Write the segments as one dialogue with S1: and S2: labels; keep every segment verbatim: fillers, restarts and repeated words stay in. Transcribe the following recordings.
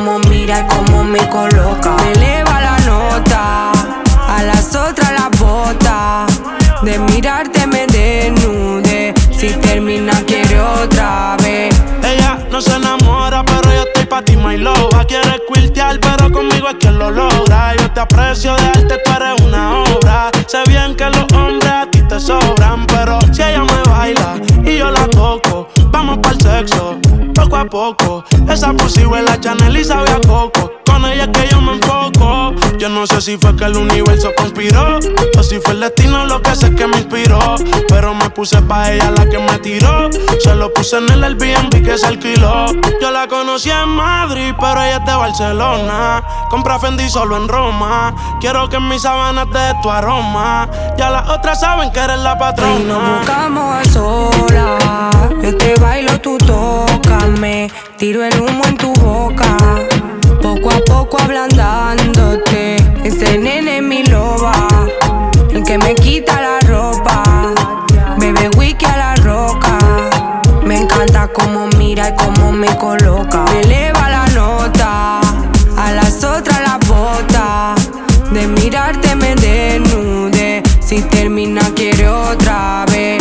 S1: cómo mira y cómo me coloca. Me eleva la nota, a las otras las bota. De mirarte me desnude, si termina quiere otra vez.
S2: Ella no se enamora, pero yo estoy pa' ti, my love. Quiere quiltear, pero conmigo es quien lo logra. Yo te aprecio de arte, tú eres una obra. Sé bien que los hombres a ti te sobran, pero si ella me baila y yo la toco, vamos pa'l sexo, poco a poco. Esa posible la Chanel y sabe a coco. Con ella es que yo me enfoco. Yo no sé si fue que el universo conspiró o si fue el destino lo que sé que me inspiró. Pero me puse pa' ella la que me tiró. Se lo puse en el Airbnb que se alquiló. Yo la conocí en Madrid, pero ella es de Barcelona. Compra Fendi solo en Roma. Quiero que en mis sábanas te dé tu aroma. Ya las otras saben que eres la patrona.
S1: Y nos buscamos a solas. Yo te bailo, tú tócame. Tiro el humo en tu boca. Poco a poco ablandándote. Ese nene es mi loba, el que me quita la ropa. Bebe whisky a la roca. Me encanta cómo mira y cómo me coloca. Me eleva la nota, a las otras las bota. De mirarte me desnude, si termina quiere otra vez.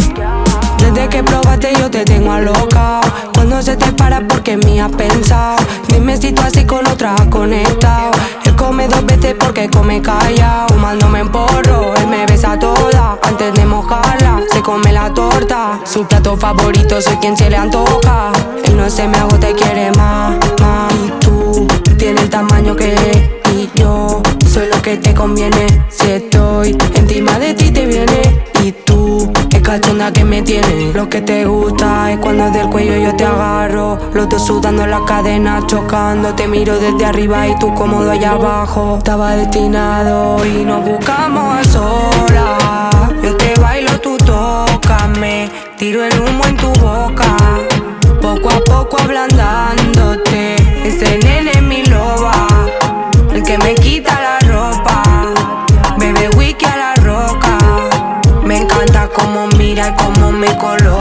S1: Desde que probaste yo te tengo a loca. Cuando se te para porque me has pensado. Dime si tú así con otra has conectado. Él come dos veces porque come callado. Fumándome en porro, él me besa toda. Antes de mojarla, se come la torta. Su plato favorito soy quien se le antoja. Él no se me agota y quiere más, más. Y tú tienes el tamaño que es. Y yo soy lo que te conviene. Si estoy encima de ti te viene. Y tú, qué cachonda que me tienes. Lo que te gusta es cuando del cuello yo te agarro. Los dos sudando en la cadena, chocando. Te miro desde arriba y tú cómodo allá abajo. Estaba destinado y nos buscamos a solas. Yo te bailo, tú tócame. Tiro el humo en tu boca. Poco a poco ablandándote. Ese nene es mi loba, el que me quita la ropa. Bebe whisky a la roca. Me encanta cómo mira y cómo me coloca.